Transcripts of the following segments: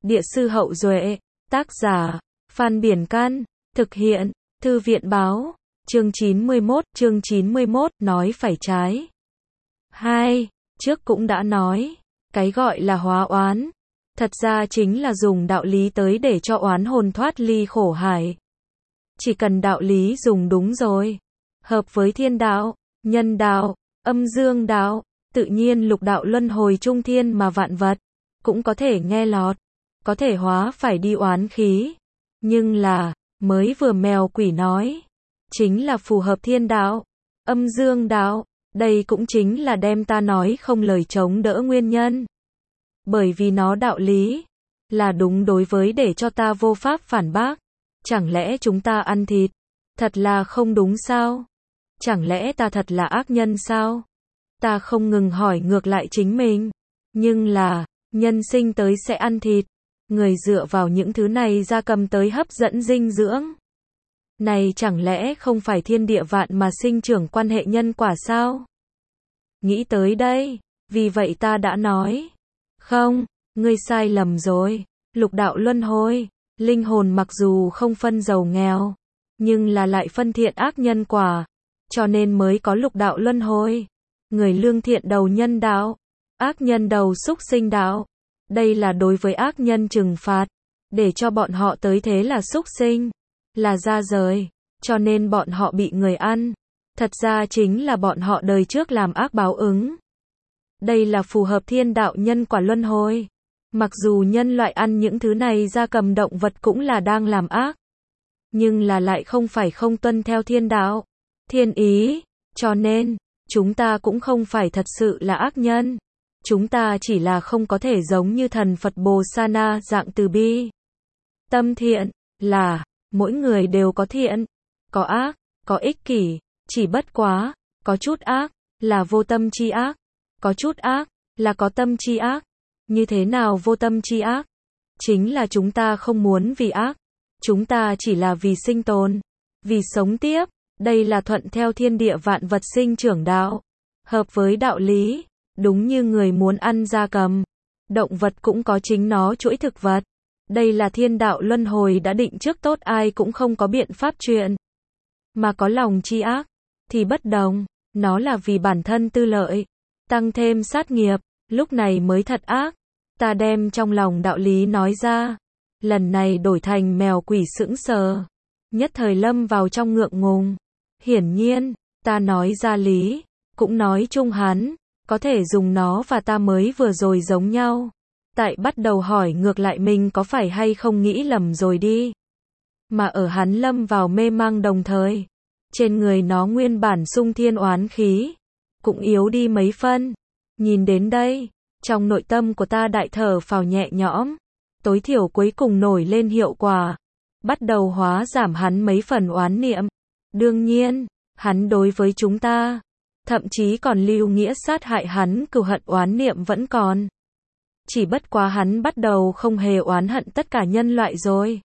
Địa sư Hậu Duệ, tác giả, Phan Biển Căn, thực hiện, Thư viện Báo, chương 91, nói phải trái. 2. Trước cũng đã nói, cái gọi là hóa oán, thật ra chính là dùng đạo lý tới để cho oán hồn thoát ly khổ hải. Chỉ cần đạo lý dùng đúng rồi, hợp với thiên đạo, nhân đạo, âm dương đạo, tự nhiên lục đạo luân hồi trung thiên mà vạn vật, cũng có thể nghe lọt, có thể hóa phải đi oán khí. Nhưng là, mới vừa mèo quỷ nói, chính là phù hợp thiên đạo, âm dương đạo, đây cũng chính là đem ta nói không lời chống đỡ nguyên nhân. Bởi vì nó đạo lý, là đúng đối với để cho ta vô pháp phản bác. Chẳng lẽ chúng ta ăn thịt, thật là không đúng sao? Chẳng lẽ ta thật là ác nhân sao? Ta không ngừng hỏi ngược lại chính mình. Nhưng là, nhân sinh tới sẽ ăn thịt. Người dựa vào những thứ này ra cầm tới hấp dẫn dinh dưỡng. Này chẳng lẽ không phải thiên địa vạn mà sinh trưởng quan hệ nhân quả sao? Nghĩ tới đây, vì vậy ta đã nói. Không, ngươi sai lầm rồi. Lục đạo luân hồi, linh hồn mặc dù không phân giàu nghèo, nhưng là lại phân thiện ác nhân quả. Cho nên mới có lục đạo luân hồi. Người lương thiện đầu nhân đạo, ác nhân đầu súc sinh đạo. Đây là đối với ác nhân trừng phạt, để cho bọn họ tới thế là súc sinh, là ra rời, cho nên bọn họ bị người ăn. Thật ra chính là bọn họ đời trước làm ác báo ứng. Đây là phù hợp thiên đạo nhân quả luân hồi. Mặc dù nhân loại ăn những thứ này gia cầm động vật cũng là đang làm ác, nhưng là lại không phải không tuân theo thiên đạo, thiên ý, cho nên, chúng ta cũng không phải thật sự là ác nhân. Chúng ta chỉ là không có thể giống như thần Phật Bồ Sa Na dạng từ bi. Tâm thiện, là, mỗi người đều có thiện, có ác, có ích kỷ, chỉ bất quá, có chút ác, là vô tâm chi ác, có chút ác, là có tâm chi ác. Như thế nào vô tâm chi ác? Chính là chúng ta không muốn vì ác, chúng ta chỉ là vì sinh tồn, vì sống tiếp. Đây là thuận theo thiên địa vạn vật sinh trưởng đạo, hợp với đạo lý. Đúng như người muốn ăn gia cầm, động vật cũng có chính nó chuỗi thực vật. Đây là thiên đạo luân hồi đã định trước tốt, ai cũng không có biện pháp chuyện. Mà có lòng chi ác, thì bất đồng, nó là vì bản thân tư lợi, tăng thêm sát nghiệp, lúc này mới thật ác. Ta đem trong lòng đạo lý nói ra, lần này đổi thành mèo quỷ sững sờ, nhất thời lâm vào trong ngượng ngùng. Hiển nhiên, ta nói ra lý, cũng nói chung hắn, có thể dùng nó và ta mới vừa rồi giống nhau. Tại bắt đầu hỏi ngược lại mình có phải hay không nghĩ lầm rồi đi. Mà ở hắn lâm vào mê mang đồng thời, trên người nó nguyên bản sung thiên oán khí, cũng yếu đi mấy phân. Nhìn đến đây, trong nội tâm của ta đại thở phào nhẹ nhõm, tối thiểu cuối cùng nổi lên hiệu quả, bắt đầu hóa giảm hắn mấy phần oán niệm. Đương nhiên, hắn đối với chúng ta, thậm chí còn lưu nghĩa sát hại hắn, cừu hận oán niệm vẫn còn. Chỉ bất quá hắn bắt đầu không hề oán hận tất cả nhân loại rồi.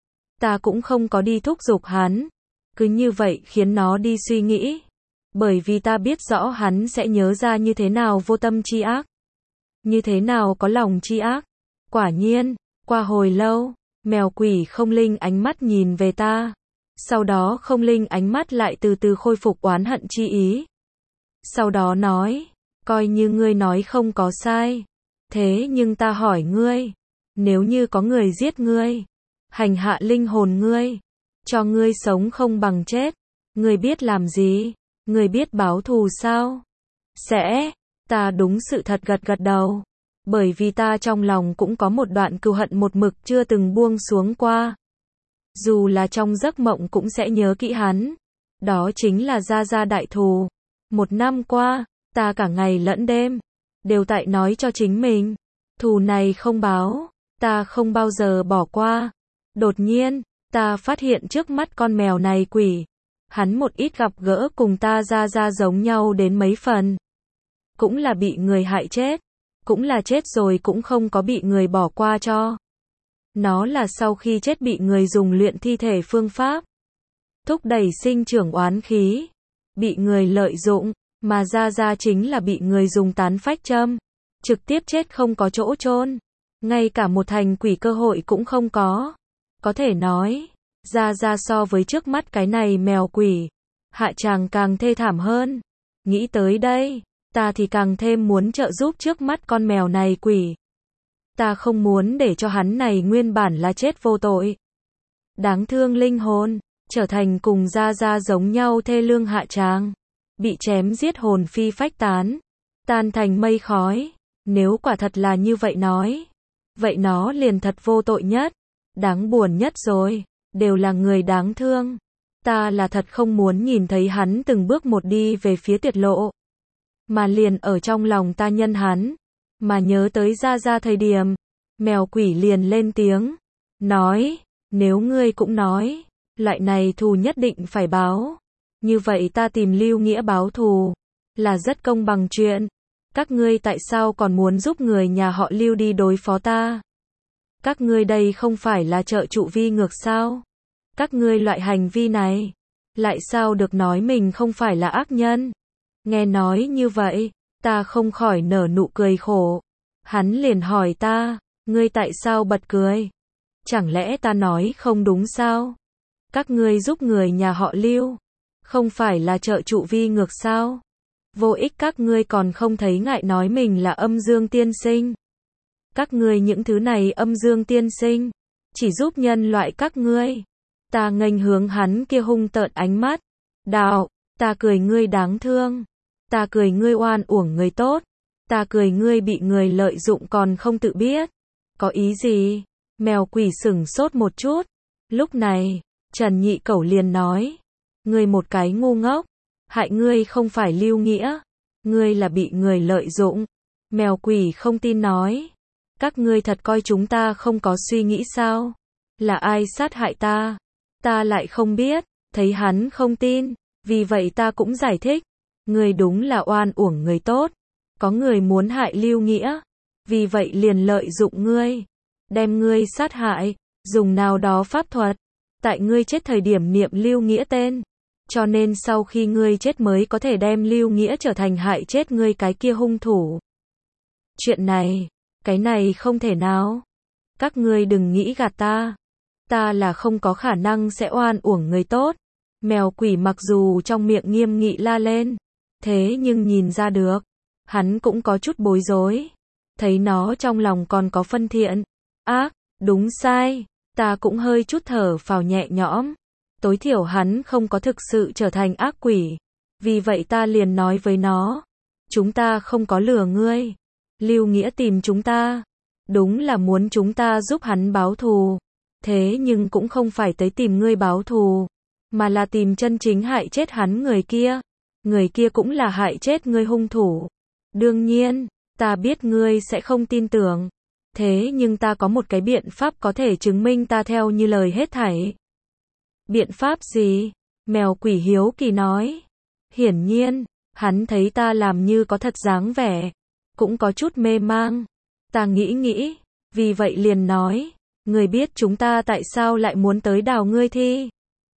Ta cũng không có đi thúc giục hắn, cứ như vậy khiến nó đi suy nghĩ. Bởi vì ta biết rõ hắn sẽ nhớ ra như thế nào vô tâm chi ác, như thế nào có lòng chi ác. Quả nhiên, qua hồi lâu, mèo quỷ không linh ánh mắt nhìn về ta. Sau đó không linh ánh mắt lại từ từ khôi phục oán hận chi ý. Sau đó nói, coi như ngươi nói không có sai. Thế nhưng ta hỏi ngươi, nếu như có người giết ngươi, hành hạ linh hồn ngươi, cho ngươi sống không bằng chết, ngươi biết làm gì? Ngươi biết báo thù sao? Sẽ, ta đúng sự thật gật gật đầu. Bởi vì ta trong lòng cũng có một đoạn cừu hận một mực chưa từng buông xuống qua. Dù là trong giấc mộng cũng sẽ nhớ kỹ hắn. Đó chính là Gia Gia đại thù. 1 năm qua, ta cả ngày lẫn đêm, đều tại nói cho chính mình, thù này không báo, ta không bao giờ bỏ qua. Đột nhiên, ta phát hiện trước mắt con mèo này quỷ. Hắn một ít gặp gỡ cùng ta Gia Gia giống nhau đến mấy phần. Cũng là bị người hại chết, cũng là chết rồi cũng không có bị người bỏ qua cho. Nó là sau khi chết bị người dùng luyện thi thể phương pháp, thúc đẩy sinh trưởng oán khí, bị người lợi dụng, mà Gia Gia chính là bị người dùng tán phách châm, trực tiếp chết không có chỗ chôn. ngay cả một thành quỷ cơ hội cũng không có. Có thể nói, ra so với trước mắt cái này mèo quỷ, hạ chàng càng thê thảm hơn. Nghĩ tới đây, ta thì càng thêm muốn trợ giúp trước mắt con mèo này quỷ. Ta không muốn để cho hắn này nguyên bản là chết vô tội. Đáng thương linh hồn, trở thành cùng ra giống nhau thê lương hạ tràng. Bị chém giết hồn phi phách tán, tan thành mây khói. Nếu quả thật là như vậy nói, vậy nó liền thật vô tội nhất, đáng buồn nhất rồi, đều là người đáng thương. Ta là thật không muốn nhìn thấy hắn từng bước một đi về phía tuyệt lộ. Mà liền ở trong lòng ta nhân hắn, mà nhớ tới ra thời điểm, mèo quỷ liền lên tiếng, nói, nếu ngươi cũng nói, loại này thù nhất định phải báo, như vậy ta tìm Lưu Nghĩa báo thù, là rất công bằng chuyện. Các ngươi tại sao còn muốn giúp người nhà họ Lưu đi đối phó ta? Các ngươi đây không phải là trợ trụ vi ngược sao? Các ngươi loại hành vi này, lại sao được nói mình không phải là ác nhân? Nghe nói như vậy, ta không khỏi nở nụ cười khổ. Hắn liền hỏi ta, ngươi tại sao bật cười? Chẳng lẽ ta nói không đúng sao? Các ngươi giúp người nhà họ Lưu, không phải là trợ trụ vi ngược sao? Vô ích các ngươi còn không thấy ngại nói mình là âm dương tiên sinh. Các ngươi những thứ này âm dương tiên sinh, chỉ giúp nhân loại các ngươi. Ta nghênh hướng hắn kia hung tợn ánh mắt. Đạo, ta cười ngươi đáng thương. Ta cười ngươi oan uổng người tốt. Ta cười ngươi bị người lợi dụng còn không tự biết. Có ý gì? Mèo quỷ sửng sốt một chút. Lúc này, Trần Nhị Cẩu liền nói. Ngươi một cái ngu ngốc. Hại ngươi không phải Lưu Nghĩa. Ngươi là bị người lợi dụng. Mèo quỷ không tin nói. Các ngươi thật coi chúng ta không có suy nghĩ sao? Là ai sát hại ta? Ta lại không biết. Thấy hắn không tin. Vì vậy ta cũng giải thích. Ngươi đúng là oan uổng người tốt. Có người muốn hại Lưu Nghĩa. Vì vậy liền lợi dụng ngươi. Đem ngươi sát hại. Dùng nào đó pháp thuật. Tại ngươi chết thời điểm niệm Lưu Nghĩa tên. Cho nên sau khi ngươi chết mới có thể đem Lưu Nghĩa trở thành hại chết ngươi cái kia hung thủ. Chuyện này, cái này không thể nào. Các ngươi đừng nghĩ gạt ta. Ta là không có khả năng sẽ oan uổng người tốt. Mèo quỷ mặc dù trong miệng nghiêm nghị la lên, thế nhưng nhìn ra được, hắn cũng có chút bối rối. Thấy nó trong lòng còn có phân thiện, ác, đúng sai, ta cũng hơi chút thở phào nhẹ nhõm. Tối thiểu hắn không có thực sự trở thành ác quỷ. Vì vậy ta liền nói với nó, chúng ta không có lừa ngươi. Lưu Nghĩa tìm chúng ta, đúng là muốn chúng ta giúp hắn báo thù. Thế nhưng cũng không phải tới tìm ngươi báo thù, mà là tìm chân chính hại chết hắn người kia. Người kia cũng là hại chết ngươi hung thủ. Đương nhiên, ta biết ngươi sẽ không tin tưởng. Thế nhưng ta có một cái biện pháp có thể chứng minh ta theo như lời hết thảy. Biện pháp gì? Mèo quỷ hiếu kỳ nói. Hiển nhiên, hắn thấy ta làm như có thật dáng vẻ, cũng có chút mê mang. Ta nghĩ, vì vậy liền nói, ngươi biết chúng ta tại sao lại muốn tới đào ngươi thi?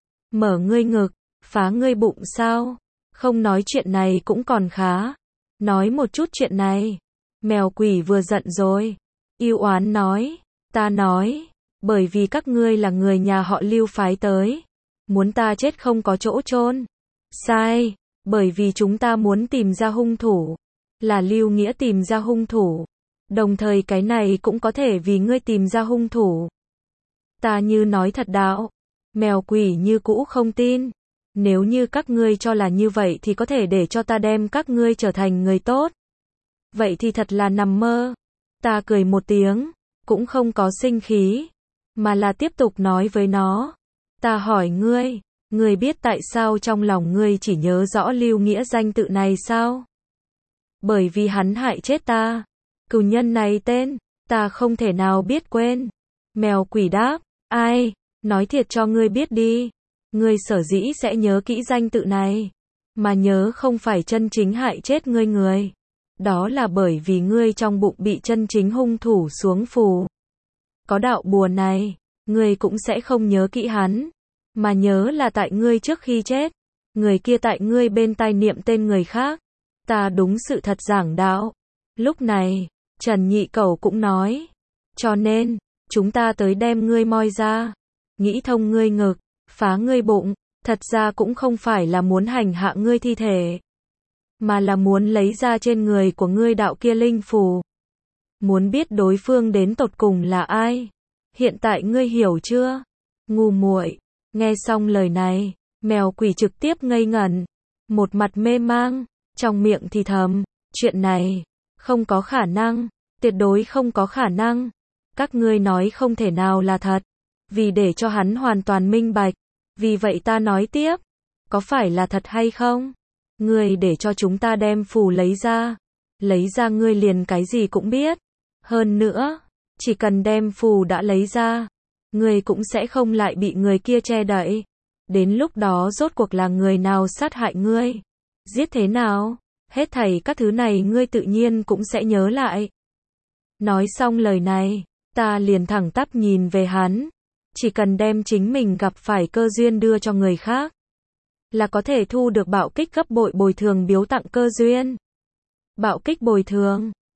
Mở ngươi ngực, phá ngươi bụng sao? Không nói chuyện này cũng còn khá. Nói một chút chuyện này. Mèo quỷ vừa giận rồi. Ưu oán nói. Ta nói. Bởi vì các ngươi là người nhà họ Lưu phái tới. Muốn ta chết không có chỗ chôn. Sai. Bởi vì chúng ta muốn tìm ra hung thủ. Là Lưu Nghĩa tìm ra hung thủ. Đồng thời cái này cũng có thể vì ngươi tìm ra hung thủ. Ta như nói thật đạo. Mèo quỷ như cũ không tin. Nếu như các ngươi cho là như vậy thì có thể để cho ta đem các ngươi trở thành người tốt. Vậy thì thật là nằm mơ. Ta cười một tiếng, cũng không có sinh khí, mà là tiếp tục nói với nó. Ta hỏi ngươi biết tại sao trong lòng ngươi chỉ nhớ rõ Lưu Nghĩa danh tự này sao? Bởi vì hắn hại chết ta. Cừu nhân này tên, ta không thể nào biết quên. Mèo quỷ đáp, ai, nói thiệt cho ngươi biết đi. Ngươi sở dĩ sẽ nhớ kỹ danh tự này, mà nhớ không phải chân chính hại chết ngươi người. Đó là bởi vì ngươi trong bụng bị chân chính hung thủ xuống phù. Có đạo bùa này, ngươi cũng sẽ không nhớ kỹ hắn, mà nhớ là tại ngươi trước khi chết, người kia tại ngươi bên tai niệm tên người khác. Ta đúng sự thật giảng đạo. Lúc này, Trần Nhị Cẩu cũng nói, Cho nên, chúng ta tới đem ngươi moi ra, nghĩ thông ngươi ngực, phá ngươi bụng, thật ra cũng không phải là muốn hành hạ ngươi thi thể, mà là muốn lấy ra trên người của ngươi đạo kia linh phù. Muốn biết đối phương đến tột cùng là ai. Hiện tại ngươi hiểu chưa? Ngu muội. Nghe xong lời này, mèo quỷ trực tiếp ngây ngẩn, một mặt mê mang, trong miệng thì thầm, chuyện này, không có khả năng, tuyệt đối không có khả năng. Các ngươi nói không thể nào là thật. Vì để cho hắn hoàn toàn minh bạch. Vì vậy ta nói tiếp, có phải là thật hay không? Ngươi để cho chúng ta đem phù lấy ra ngươi liền cái gì cũng biết. Hơn nữa, chỉ cần đem phù đã lấy ra, ngươi cũng sẽ không lại bị người kia che đậy. Đến lúc đó rốt cuộc là người nào sát hại ngươi, giết thế nào, hết thảy các thứ này ngươi tự nhiên cũng sẽ nhớ lại. Nói xong lời này, ta liền thẳng tắp nhìn về hắn. Chỉ cần đem chính mình gặp phải cơ duyên đưa cho người khác, là có thể thu được bạo kích gấp bội bồi thường biếu tặng cơ duyên. Bạo kích bồi thường,